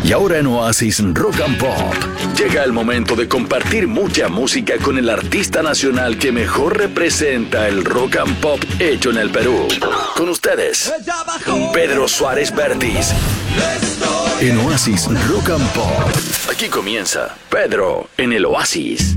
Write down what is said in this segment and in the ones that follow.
Y ahora en Oasis Rock and Pop, llega el momento de compartir mucha música con el artista nacional que mejor representa el rock and pop hecho en el Perú. Con ustedes, Pedro Suárez Vértiz. En Oasis Rock and Pop. Aquí comienza Pedro en el Oasis.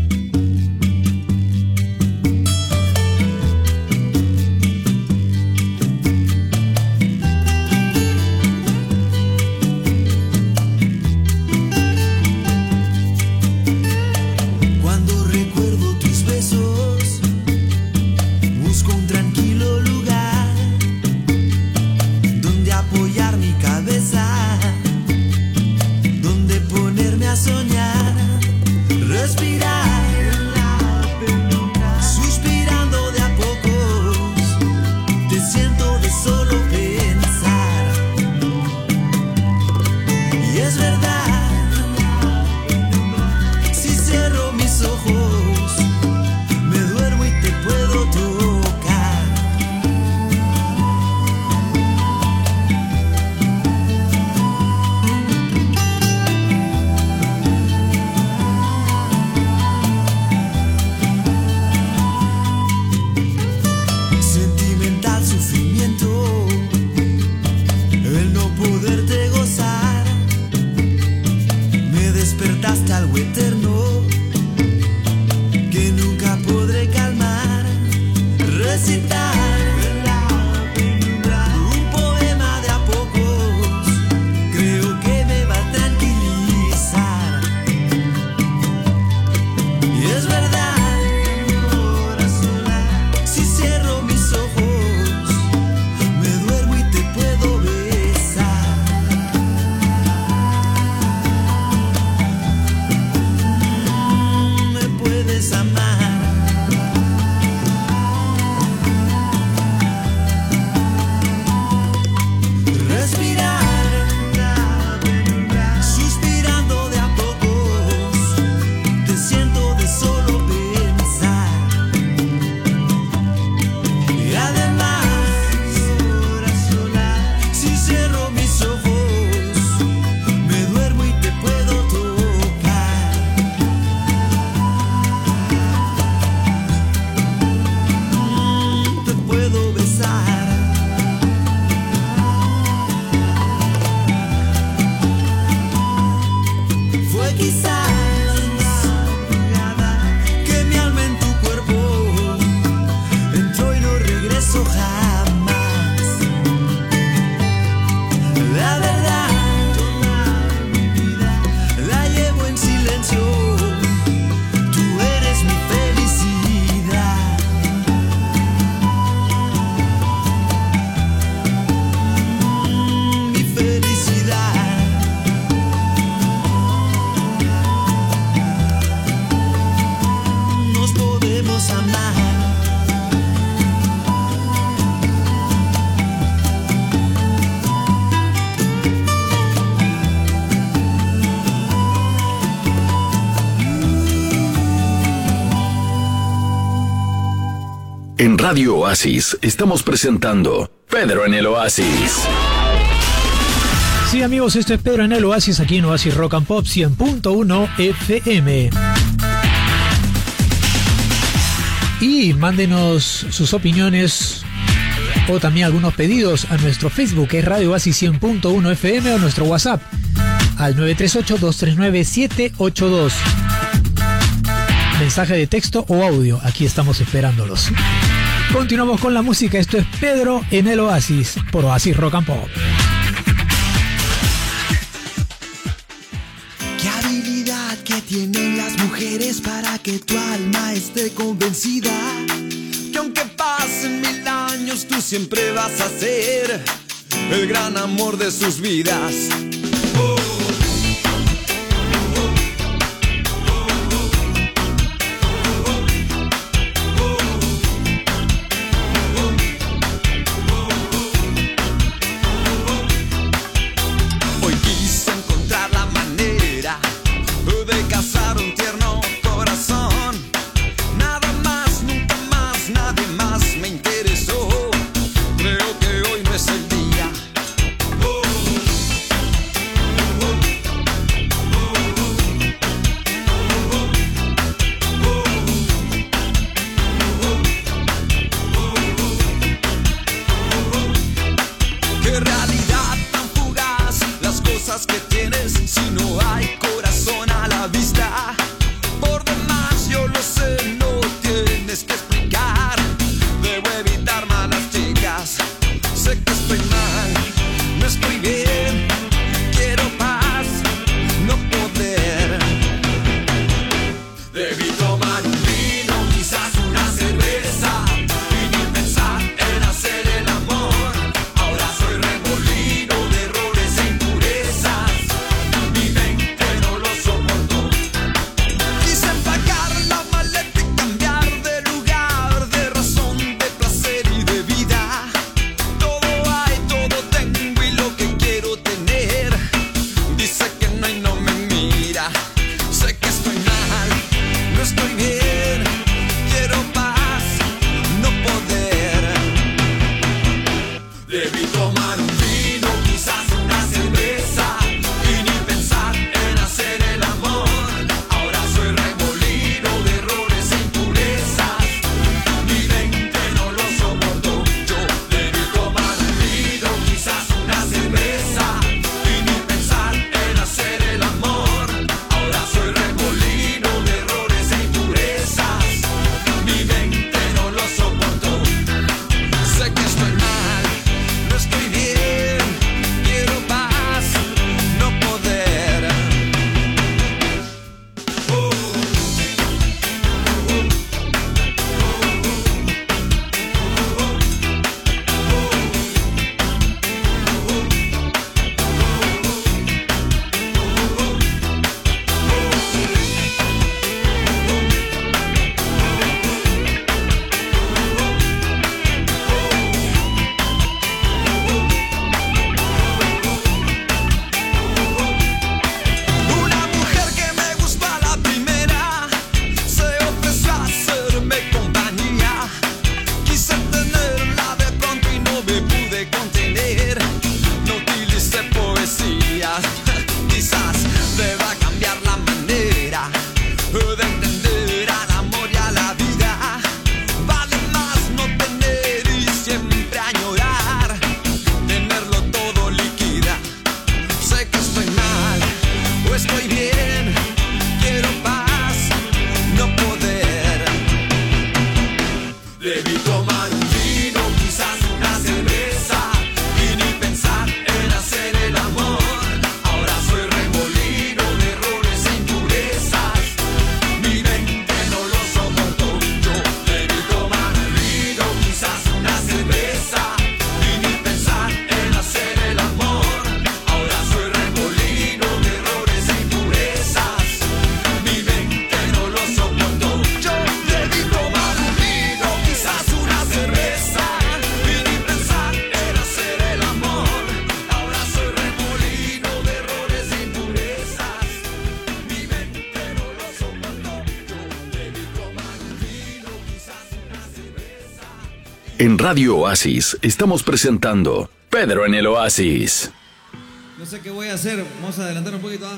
En Radio Oasis estamos presentando Pedro en el Oasis. Sí, amigos, esto es Pedro en el Oasis, aquí en Oasis Rock and Pop 100.1 FM. Y mándenos sus opiniones o también algunos pedidos a nuestro Facebook, que es Radio Oasis 100.1 FM, o nuestro WhatsApp al 938-239-782. Mensaje de texto o audio, aquí estamos esperándolos. Continuamos con la música, esto es Pedro en el Oasis, por Oasis Rock and Pop. ¿Qué habilidad que tienen las mujeres para que tu alma esté convencida? Que aunque pasen 1000 años, tú siempre vas a ser el gran amor de sus vidas. cosas que tienes si no hay corazón a la vista. Por demás yo lo sé, no tienes que explicar. Debo evitar malas chicas. Sé que estoy mal, no estoy bien. Quiero paz, no poder. Debí tomar un vino, quizás una cerveza, y ni pensar en hacer el amor. Ahora soy remolino de errores e impurezas. Mi mente no lo soportó. Quise empacar la maleta y cambiar de lugar, de razón, de placer y de vida. Todo hay, todo tengo y lo que quiero tener. Dice que no y no me mira. Sé que estoy mal, no estoy bien. Quiero paz, no poder. Debí tomar un vino, quizás una cerveza, y ni pensar en hacer el amor. Ahora soy remolino de errores e impurezas. Mi mente no lo soportó. Yo debí tomar un vino, quizás una cerveza, y ni pensar en hacer el amor. Ahora soy remolino de errores e impurezas. Mi mente no lo soportó. Sé que estoy mal, no estoy bien. Quiero paz, no poder. Una mujer que me gustó a la primera se ofreció a hacerme compañía. Quise tenerla de pronto y no me pude contener. No utilicé poesía. Quizás deba cambiar la manera de entender al amor y a la vida. Vale más no tener y siempre añorar. Tenerlo todo liquida. Sé que estoy mal o estoy bien. Quiero paz, no poder. Debí tomar un vino, quizás una cerveza, y ni pensar en hacer el amor. Ahora soy remolino de errores e impurezas. Mi mente no lo soportó. Yo debí tomar un vino, quizás una cerveza, y ni pensar en hacer el amor. Ahora soy remolino de errores e impurezas. Mi mente no lo soportó. Yo debí tomar un vino, quizás una cerveza, y ni pensar en hacer el amor. Ahora soy remolino de errores e impurezas. Mi mente no lo soportó. Yo debí tomar un vino, quizás una cerveza. En Radio Oasis estamos presentando Pedro en el Oasis. No sé qué voy a hacer, vamos a adelantar un poquito.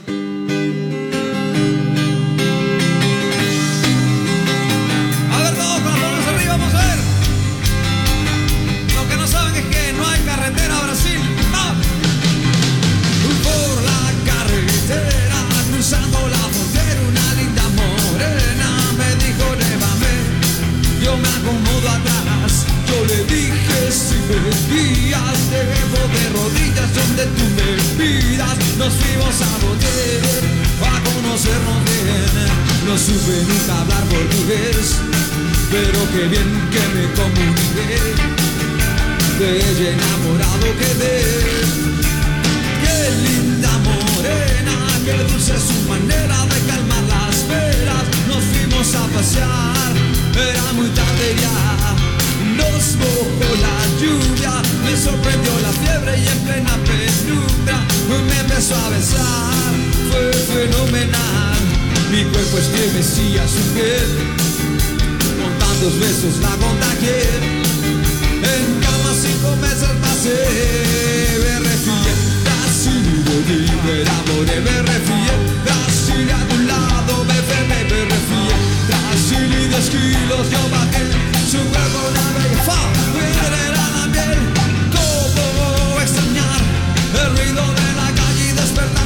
A ver, todos con las manos arriba, vamos a ver. Lo que no saben es que no hay carretera a Brasil. ¡Ah! Por la carretera, cruzando la frontera, una linda morena me dijo, llévame, yo me acomodo atrás. Yo le dije, si me guías, te dejo de rodillas donde tú me pidas. Nos fuimos a motel, a conocernos bien. No supe nunca hablar portugués, pero qué bien que me comuniqué. De ella enamorado quedé. Qué linda morena, qué dulce su manera de calmar las penas. Nos fuimos a pasear, era muy tarde ya. Nos mojó la lluvia, me sorprendió la fiebre y en plena penumbra me empezó a besar, fue fenomenal. Mi cuerpo estremecía su piel, con tantos besos la contagié. En cama 5 meses pasé, me refugié, Brasil de ti, me enamoré, me refugié. Brasil a tu lado, me enfermé, me refugié. Brasil y 10 kilos yo bajé, su cuerpo una bella fa, me era la piel. ¿Cómo extrañar el ruido de la calle y despertar?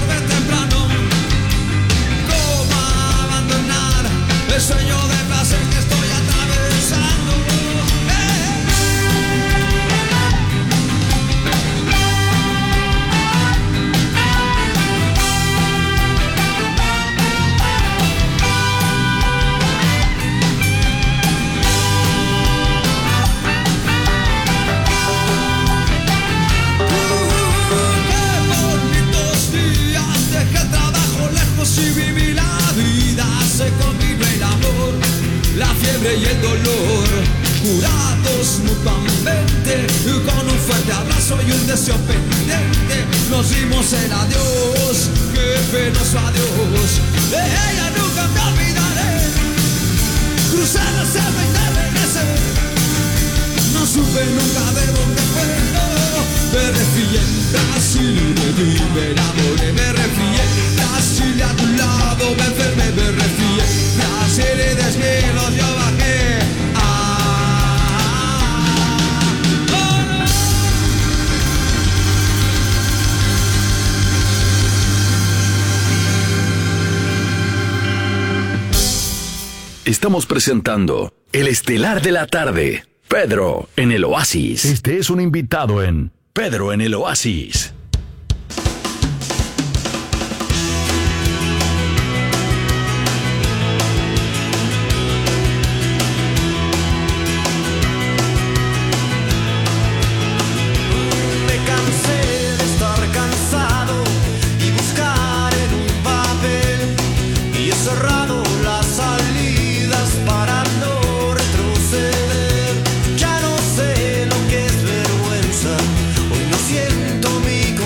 dolor, curados mutuamente, con un fuerte abrazo y un deseo pendiente, nos dimos el adiós, qué penoso adiós, de ella nunca me olvidaré, crucé la selva y te regresé, no supe nunca de dónde fue, me refugié en Brasil, de ti me enamoré, me refugié en Brasil, a tu lado me enfermé, me refugié en Brasil y desvielos yo bajé. Estamos presentando el estelar de la tarde, Pedro en el Oasis. Este es un invitado en Pedro en el Oasis. Hoy no siento mi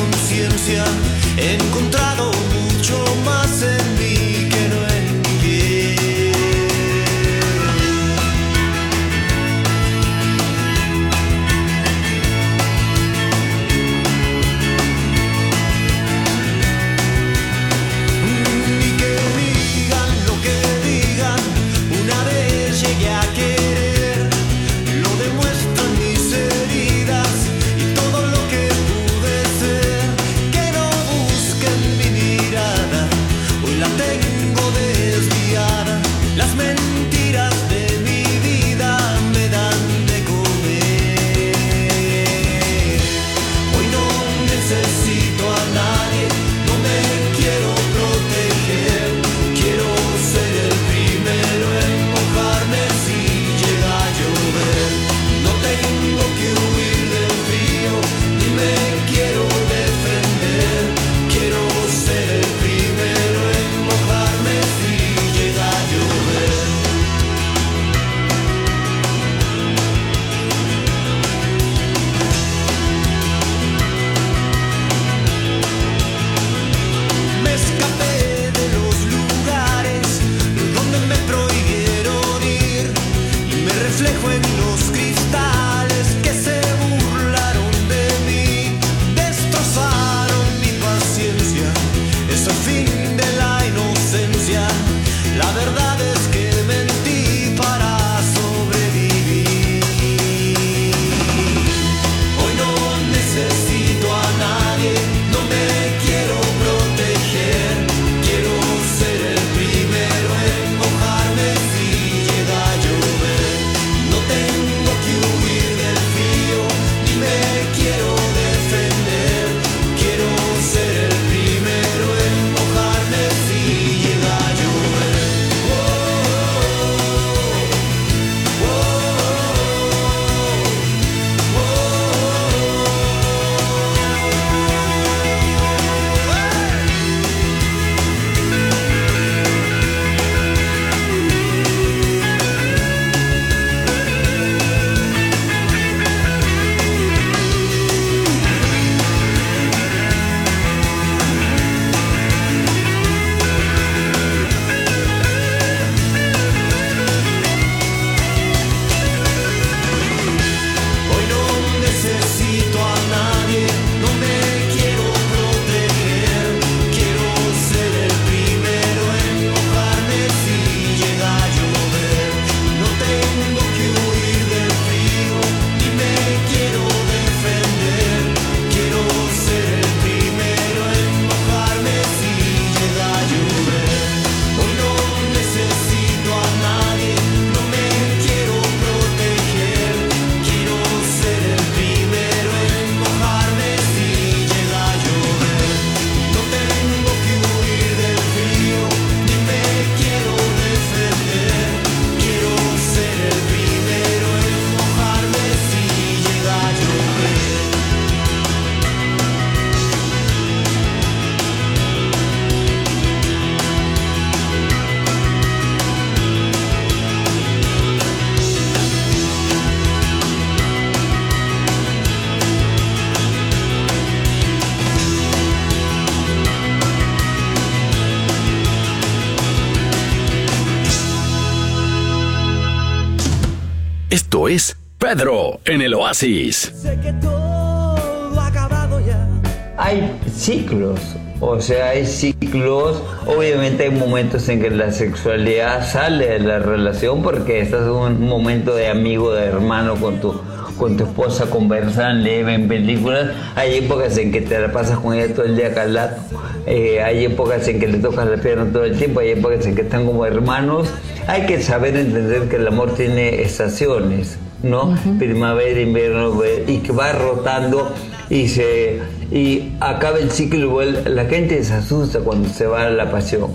Esto es Pedro en el Oasis. Sé que todo ha acabado ya. Hay ciclos, o sea, hay ciclos. Obviamente hay momentos en que la sexualidad sale de la relación porque estás en un momento de amigo, de hermano con tu esposa, conversan, leen películas. Hay épocas en que te la pasas con ella todo el día calado. Hay épocas en que le tocas la pierna todo el tiempo. Hay épocas en que están como hermanos. Hay que saber entender que el amor tiene estaciones, ¿no? Primavera, invierno, y que va rotando y acaba el ciclo igual. La gente se asusta cuando se va la pasión.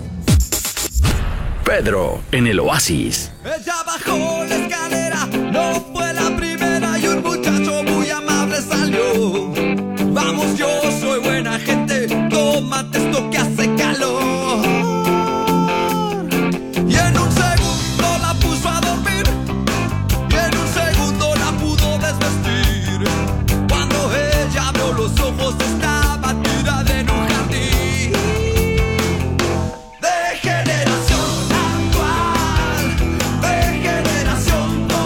Pedro en el Oasis. Ella bajó la escalera, no fue la primera y un muchacho muy amable salió. Vamos, yo soy buena gente, tómate esto que hace calor. Y en un segundo la puso a dormir, y en un segundo la pudo desvestir. Cuando ella abrió los ojos estaba tirada en un jardín. De generación actual, de generación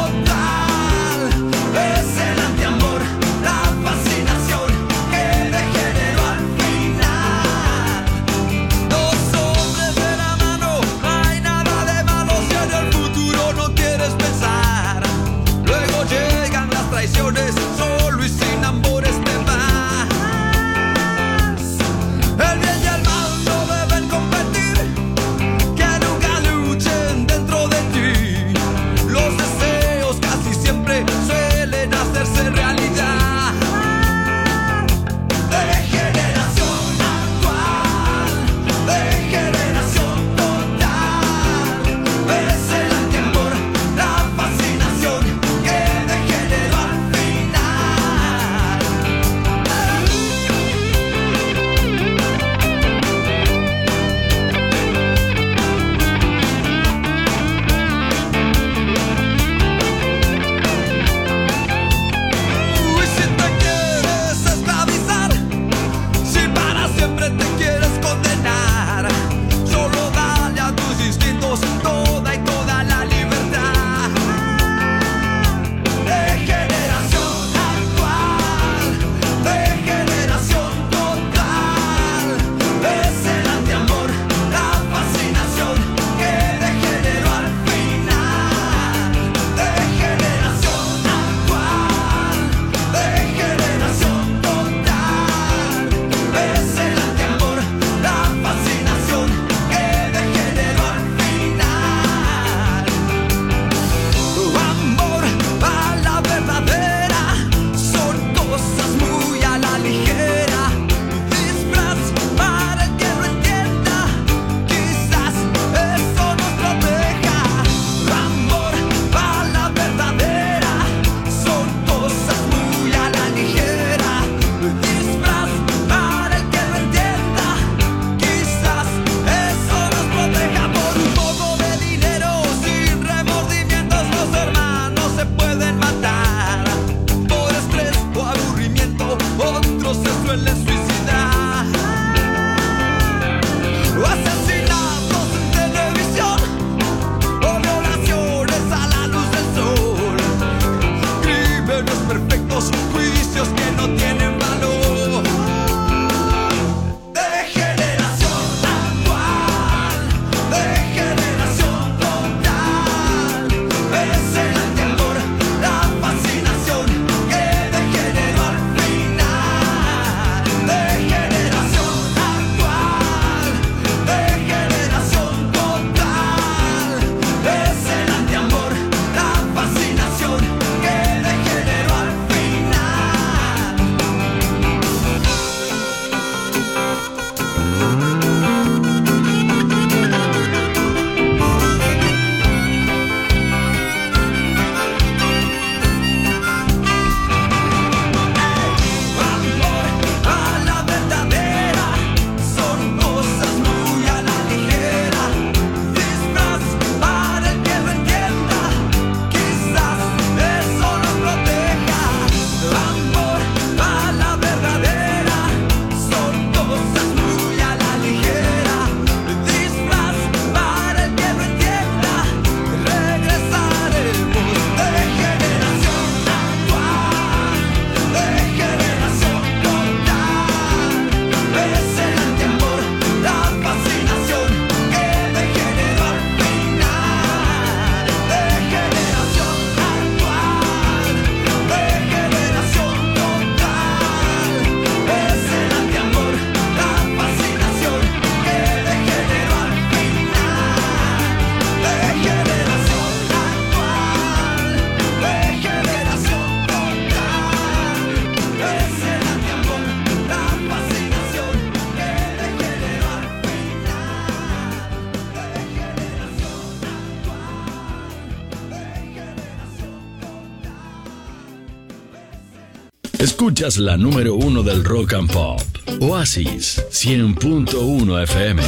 Escuchas la número 1 del Rock and Pop. Oasis 100.1 FM.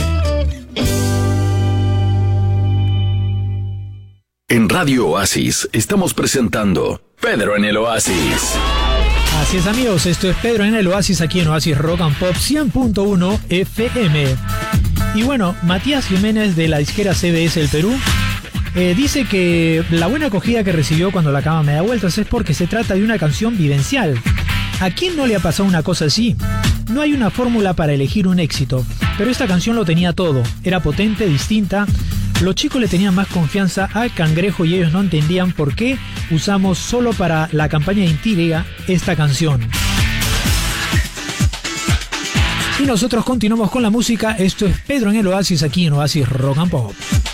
En Radio Oasis estamos presentando Pedro en el Oasis. Así es, amigos, esto es Pedro en el Oasis, aquí en Oasis Rock and Pop 100.1 FM. Y bueno, Matías Jiménez de la disquera CBS del Perú dice que la buena acogida que recibió cuando la cama me da vueltas es porque se trata de una canción vivencial. ¿A quién no le ha pasado una cosa así? No hay una fórmula para elegir un éxito, pero esta canción lo tenía todo. Era potente, distinta. Los chicos le tenían más confianza al Cangrejo y ellos no entendían por qué usamos solo para la campaña de Intriga esta canción. Y nosotros continuamos con la música. Esto es Pedro en el Oasis, aquí en Oasis Rock and Pop.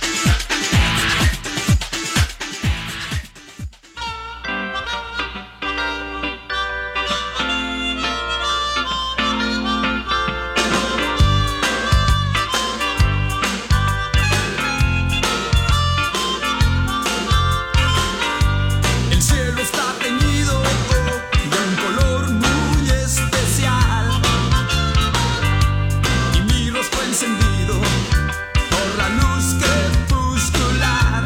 Por la luz crepuscular.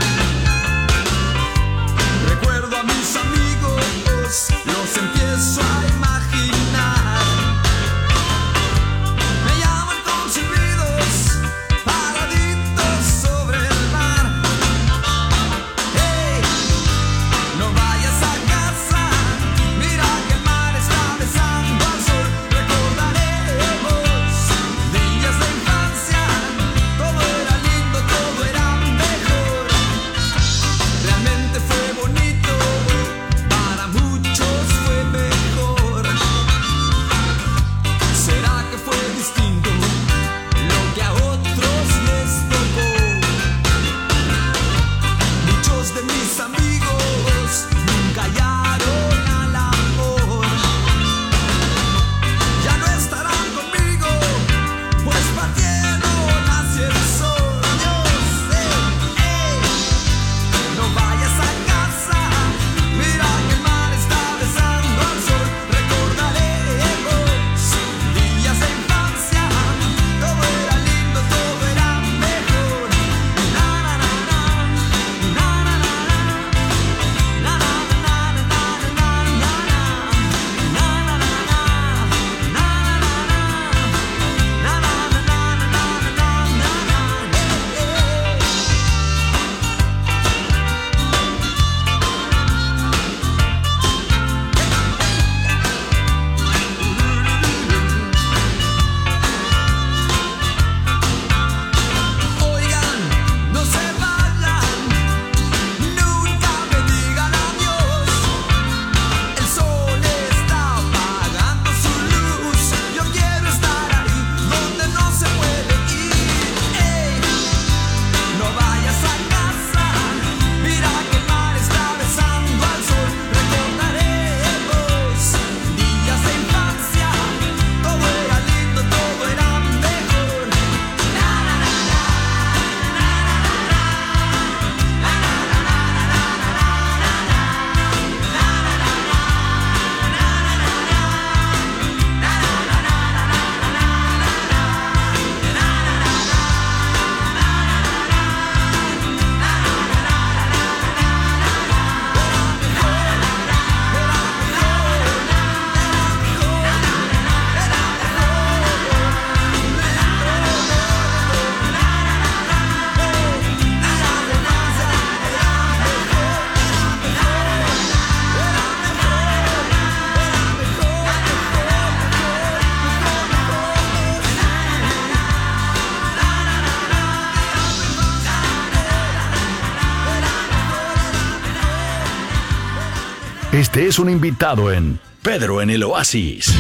Este es un invitado en Pedro en el Oasis.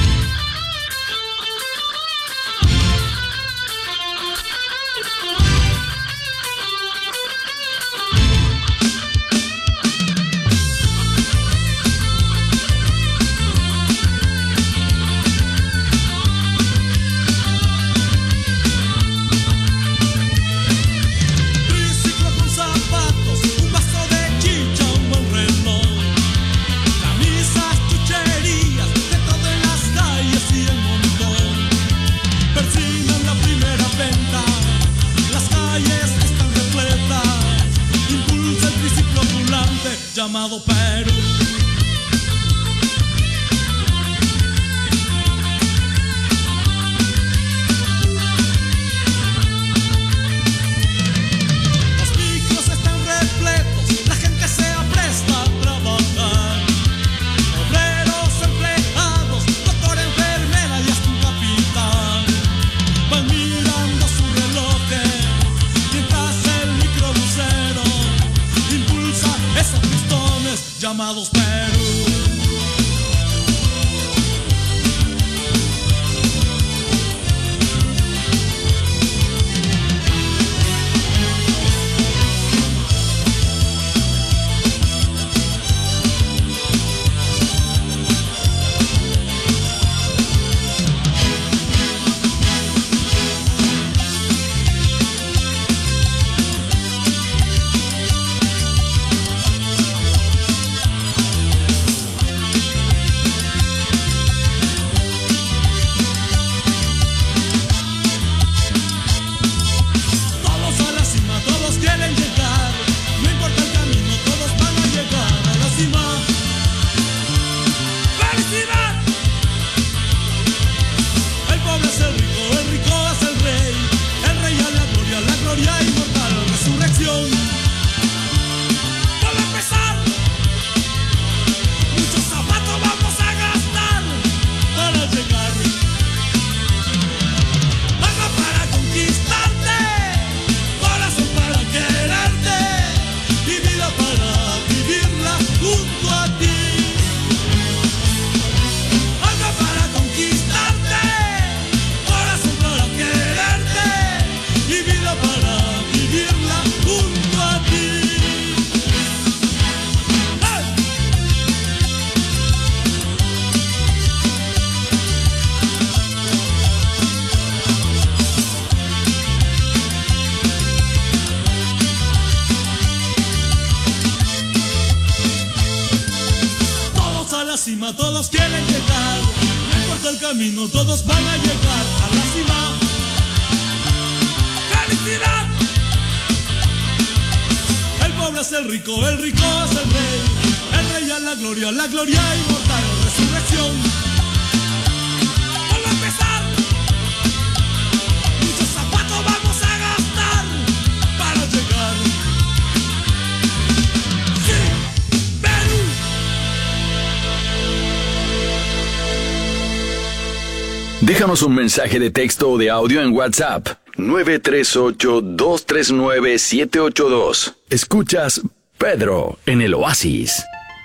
Camisas, chucherías, de llamado Perú. Los micros están repletos, la gente se apresta a trabajar. Obreros, empleados, doctor, enfermera y hasta un capitán van mirando su reloj mientras el microbusero impulsa esos pistones llamados Perú. Todos quieren llegar, no importa el camino, todos van a llegar a la cima. ¡Felicidad! El pobre es el rico es el rey a la gloria inmortal, resurrección. Vuelve a empezar, muchos zapatos vamos a gastar para llegar. Déjanos un mensaje de texto o de audio en WhatsApp. 938-239-782. Escuchas Pedro en el Oasis.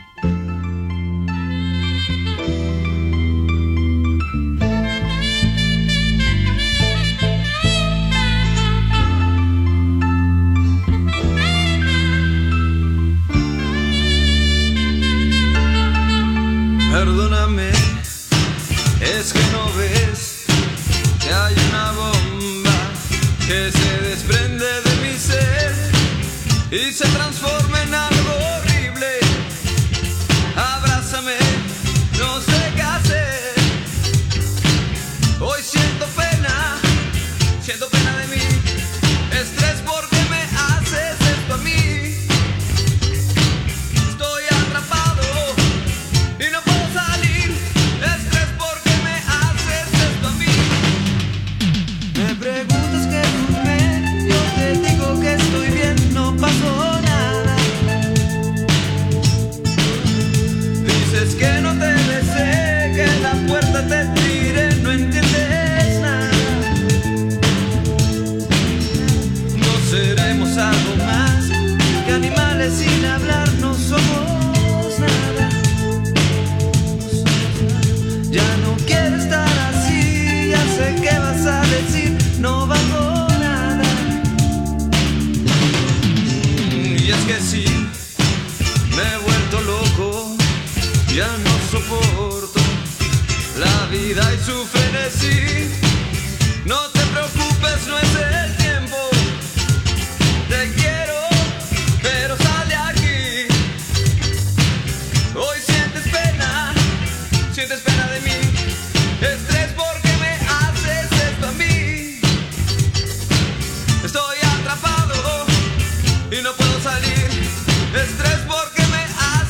Perdóname, es que no ves que hay una bomba que se desprende de mi ser y se transforma en algo horrible. Abrázame, no sé qué hacer. Hoy siento pena de mí, estrés porque me haces esto a mí. Estoy atrapado y no puedo salir, estrés porque me haces esto a mí. Me preguntas qué duerme, yo te digo que estoy bien, no pasó nada. Dices que no te besé, que la puerta te tiré, no entiendes nada. No seremos algo más que animales sin hablar, no somos nada. Ya no quiero estar así, ya sé qué vas a decir, no valgo nada. Y es que sí, me he vuelto loco, ya no soporto la vida y su frenesí. No te preocupes, no es el tiempo, te quiero, pero sal de aquí. Hoy sientes pena de mí, estrés porque me haces esto a mí. Estoy atrapado y no puedo salir, estrés porque me haces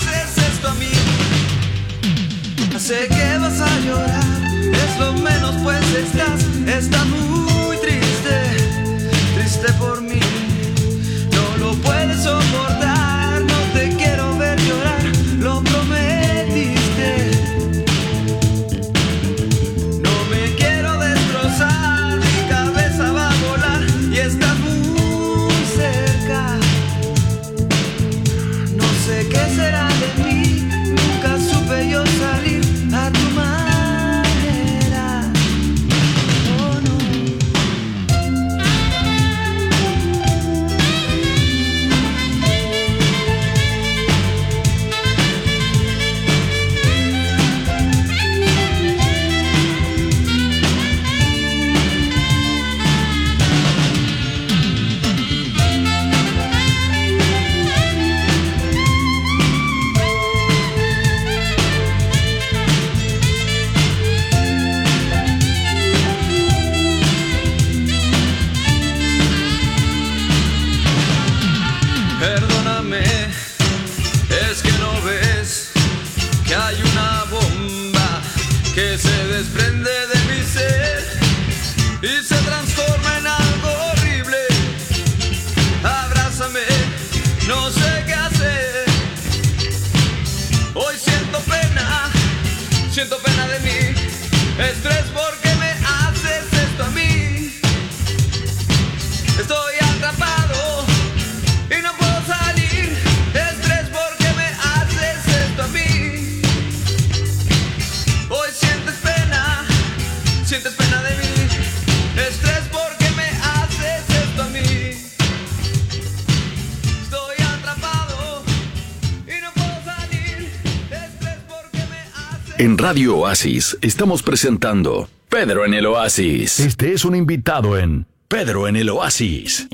En Radio Oasis estamos presentando Pedro en el Oasis. Este es un invitado en Pedro en el Oasis.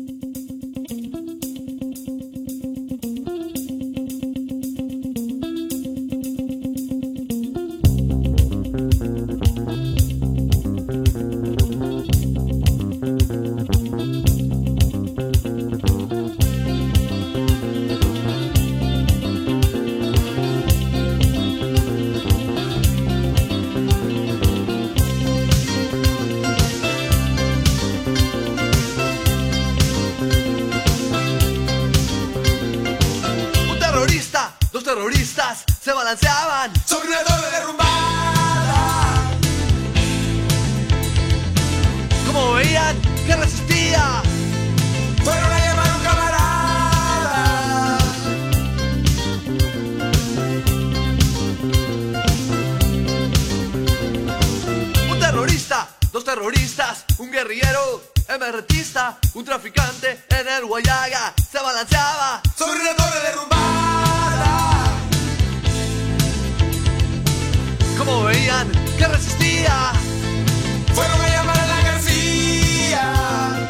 Se balanceaban sobre una torre derrumbada. Como veían que resistía, fueron a llamar a un camarada. Un terrorista, dos terroristas, un guerrillero, MRTista, un traficante en el Guayaga. Se balanceaba sobre una torre derrumbada. Como veían que resistía, fueron a llamar a la García.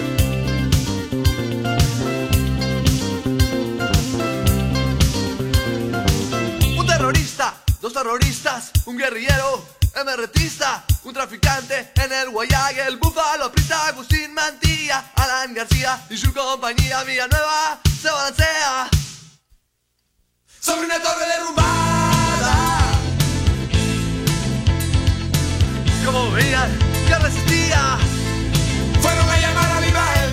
Un terrorista, dos terroristas, un guerrillero, MRTista, un traficante en el Guayaga, el búfalo prista, Agustín Mantilla, Alan García y su compañía Villanueva se balancea sobre una torre derrumbada. Como veían que resistía, fueron a llamar a Vivael.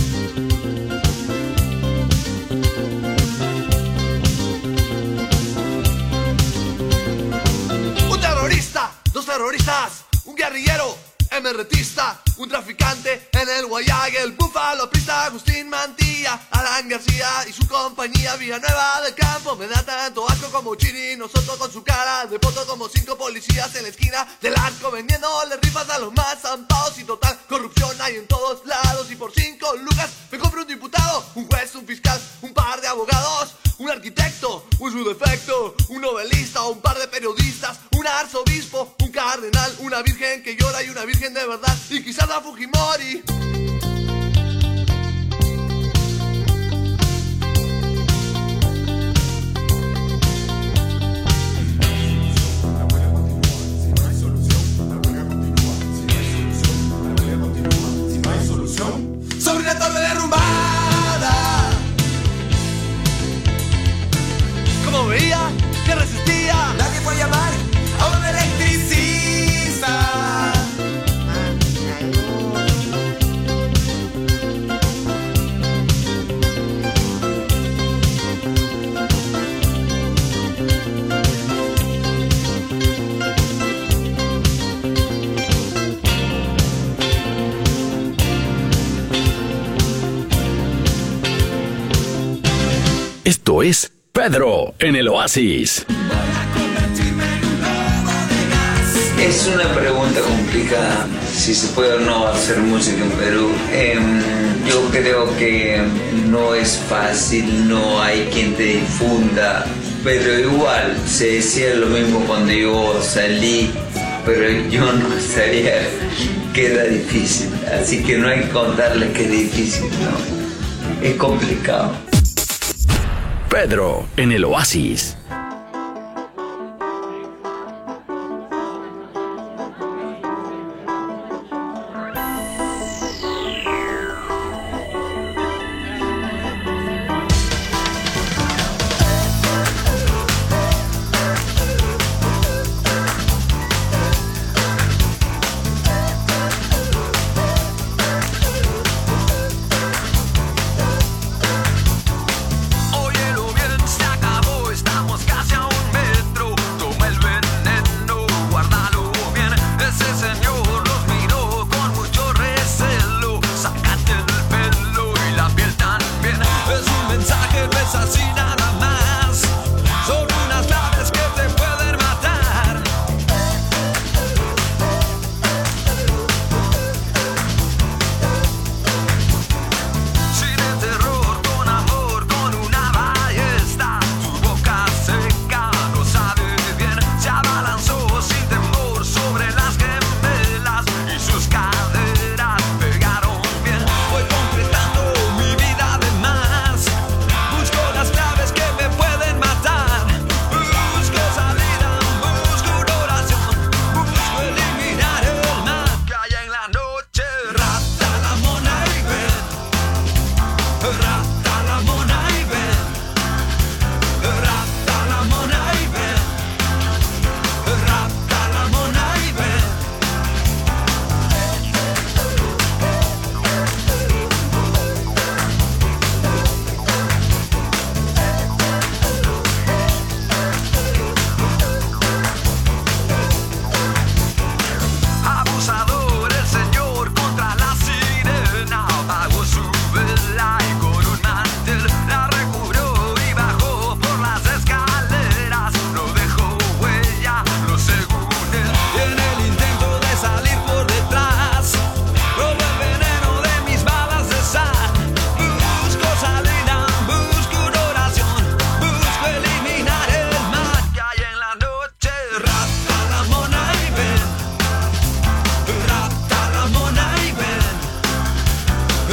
Un terrorista, dos terroristas, un guerrillero, MRTista, un traficante en el Guayaga, el búfalo prista, Agustín Mantilla, Alan García y su compañía Villanueva del Campo. Me da tanto asco como Chiri, nosotros con su cara de poto como 5 policías en la esquina del arco vendiéndole rifas a los más zampados y total corrupción hay en todos lados. Y por 5 lucas me compro un diputado, un juez, un fiscal, un par de abogados, un arquitecto, un su defecto, un novelista, un par de periodistas, un arzobispo, un cardenal, una virgen que llora y una virgen de verdad y quizás a Fujimori. Sobre una torre derrumbada. Como veía que resistía, nadie fue a llamar a un electricista. Esto es Pedro en el Oasis. Es una pregunta complicada, si se puede o no hacer música en Perú. Yo creo que no es fácil, no hay quien te difunda, pero igual se decía lo mismo cuando yo salí, pero yo no sabía que era difícil, así que no hay que contarles que es difícil, no, es complicado. Pedro en el Oasis. Óyelo bien, se acabó, estamos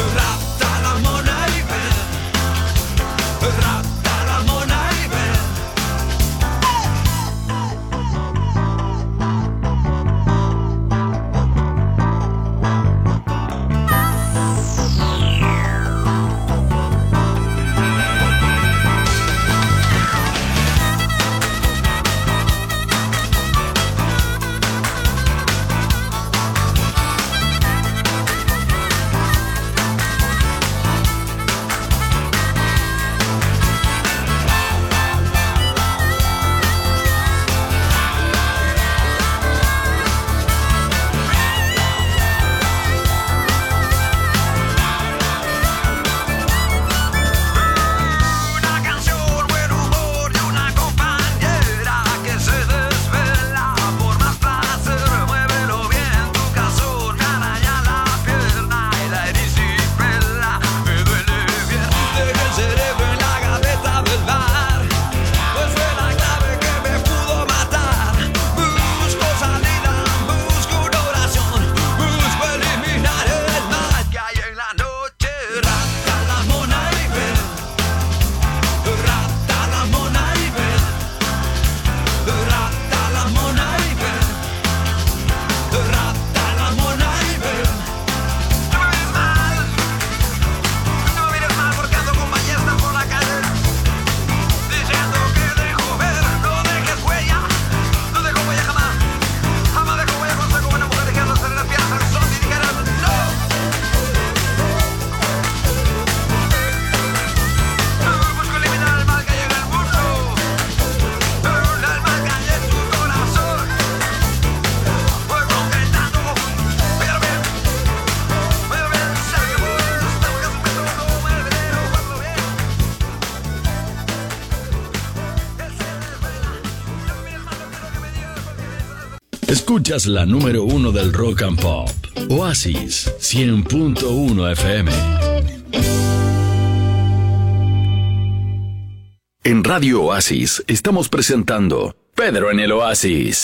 Rapta la mona y ven. Rapta la mona y ven. Escuchas la número 1 del Rock and Pop. Oasis 100.1 FM. En Radio Oasis estamos presentando Pedro en el Oasis.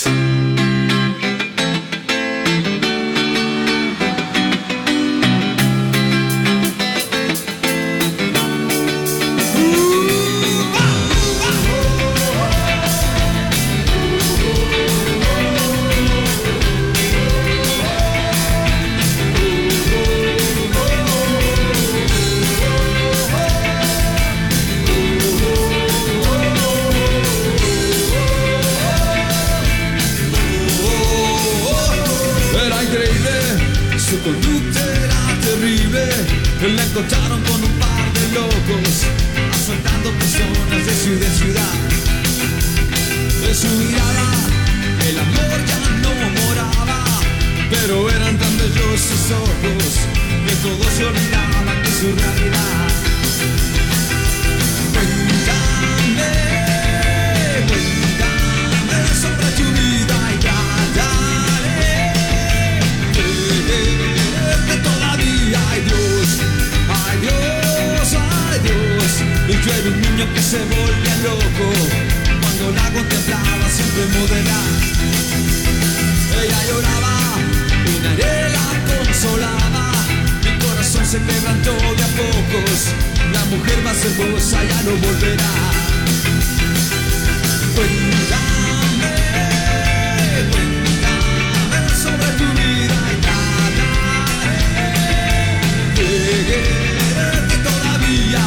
La encontraron con un par de locos, asaltando personas de ciudad. De su mirada, el amor ya no moraba, pero eran tan bellos sus ojos que todos se olvidaban de su realidad. Cuéntame sobre tu vida y trataré de quererte todavía. Ay Dios, ay Dios, ay Dios. Y yo era un niño que se volvía loco cuando la contemplaba siempre modera. Ella lloraba y nadie la consolaba. Mi corazón se quebrantó de a pocos. La mujer más hermosa ya no volverá. Cuéntame sobre tu vida y trataré de quererte todavía.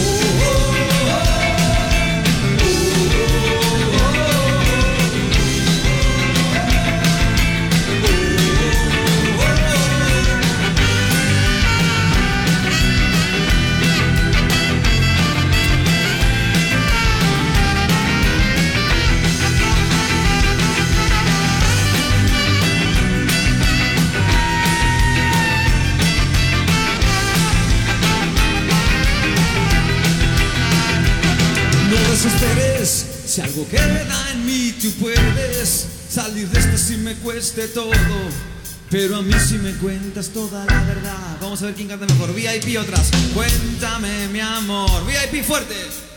Desesperes, si algo queda en mí tú puedes salir de este si me cueste todo, pero a mí si me cuentas toda la verdad. Vamos a ver quién canta mejor, VIP otras. Cuéntame mi amor, VIP fuerte.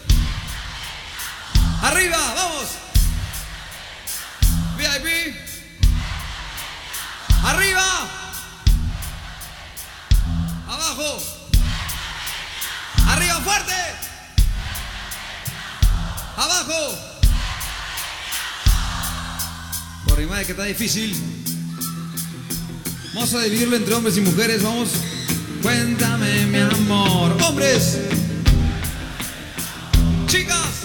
Arriba, vamos. VIP. Arriba. Abajo. fuerte. Abajo. Por mi madre que está difícil. Vamos a dividirlo entre hombres y mujeres. Vamos. Cuéntame, mi amor. Hombres. Chicas.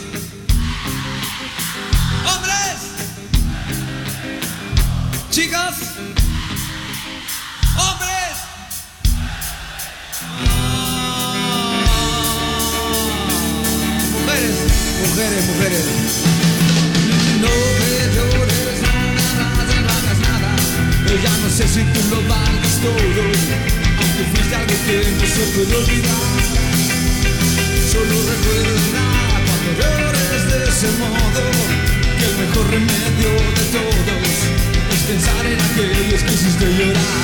Hombres. Chicas. Hombres. Mujeres. Mujeres. No me llores, no hagas nada. Ya no sé si tú lo valgas todo, aunque fuiste algo que no se puede olvidar. Solo recuerda cuando llores de ese modo, que el mejor remedio de todos es pensar en aquellos que hiciste llorar.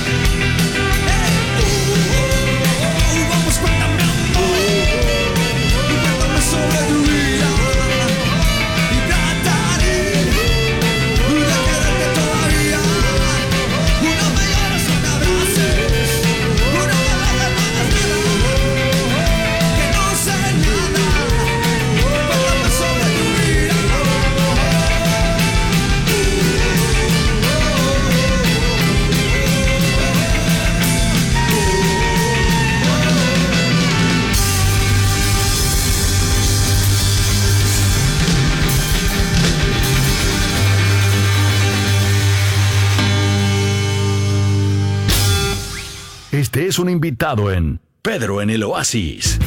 Vamos, cuéntame, amor, y cuéntame sobre tu vida, y trataré de quererte todavía. Una me llores, una me abraces, una me dejes, no hagas nada, que no sé nada. Cuéntame sobre tu vida. Este es un invitado en Pedro en el Oasis.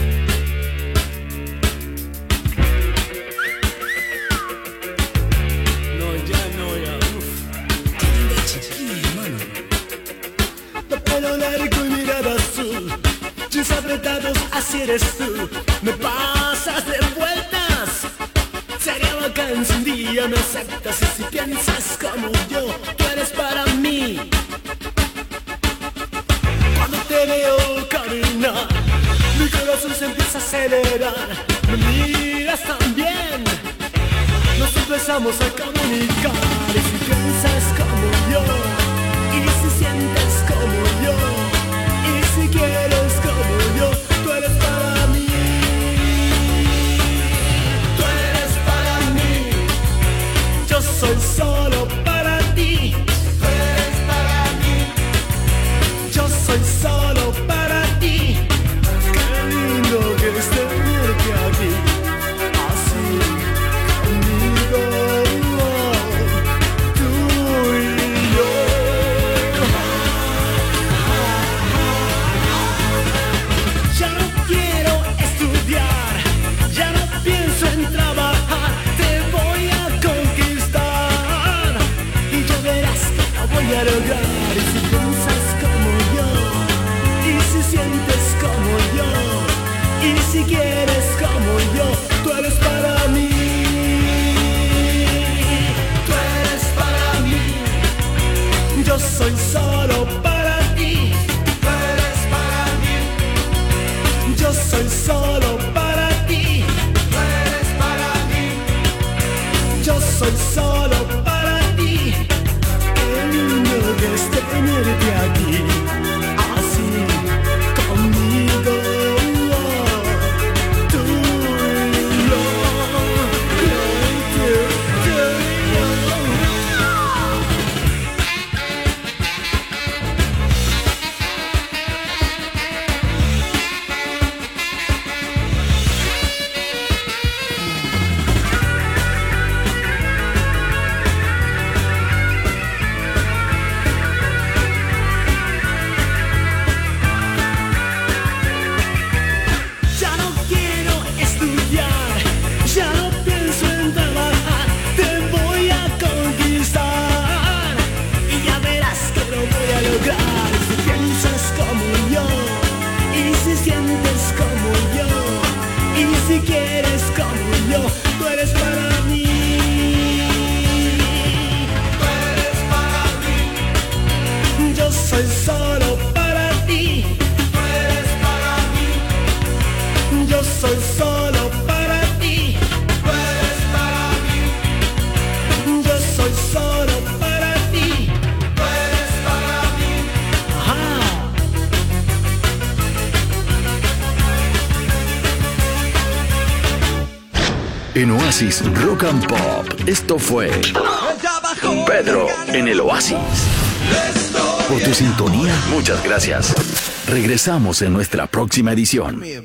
No pelo largo y mirada azul, jeans apretados, así eres tú. Me pasas de vueltas, sería bacán si un día me aceptas. Y si piensas como yo, tú eres para mí. Cuando te veo caminar, mi corazón se empieza a acelerar. Me miras también, nos empezamos a comunicar. Y si piensas como yo, y si sientes como yo, y si quieres como yo, tú eres para mí. Tú eres para mí, yo soy solo para ti. Tú eres para mí, yo soy solo para ti. Qué lindo que es tenerte aquí, así conmigo, tú y yo. Ya no quiero estudiar, ya no pienso en trabajar. Te voy a conquistar y ya verás que lo voy a lograr. Y si piensas como yo, y si sientes como yo, y si quieres como yo, tú eres para mí. Tú eres para mí, yo soy solo para ti. Tú eres para mí, yo soy solo para ti. Tú eres para mí, yo soy solo para ti. Qué lindo que es tenerte aquí, así conmigo, tú y yo, tú y yo. Ya no quiero estudiar, ya no pienso en trabajar. Te voy a conquistar y ya verás que lo voy a lograr. Si piensas como yo, y si sientes como yo, y si quieres como yo, tú eres para mí. Tú eres para mí, yo soy solo para ti. Tú eres para mí, yo soy solo para ti. Tú eres para mí, yo soy solo para ti. Tú eres para mí. Ajá. en Oasis Rock and Pop. Esto fue Pedro en el Oasis. Por tu sintonía, muchas gracias. Regresamos en nuestra próxima edición.